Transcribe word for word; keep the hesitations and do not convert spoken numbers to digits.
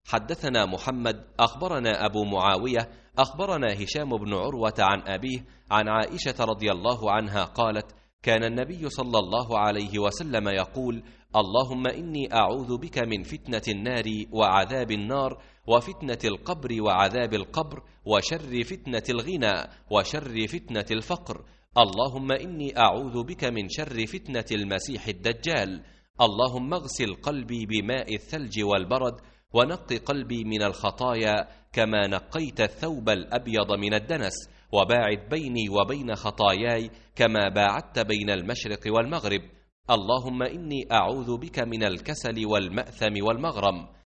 حدثنا محمد أخبرنا أبو معاوية أخبرنا هشام بن عروة عن أبيه عن عائشة رضي الله عنها قالت: كان النبي صلى الله عليه وسلم يقول: اللهم إني أعوذ بك من فتنة النار وعذاب النار، وفتنة القبر وعذاب القبر، وشر فتنة الغنى وشر فتنة الفقر. اللهم إني أعوذ بك من شر فتنة المسيح الدجال. اللهم اغسل قلبي بماء الثلج والبرد، ونق قلبي من الخطايا كما نقيت الثوب الأبيض من الدنس، وباعد بيني وبين خطاياي كما باعدت بين المشرق والمغرب. اللهم إني أعوذ بك من الكسل والمأثم والمغرم.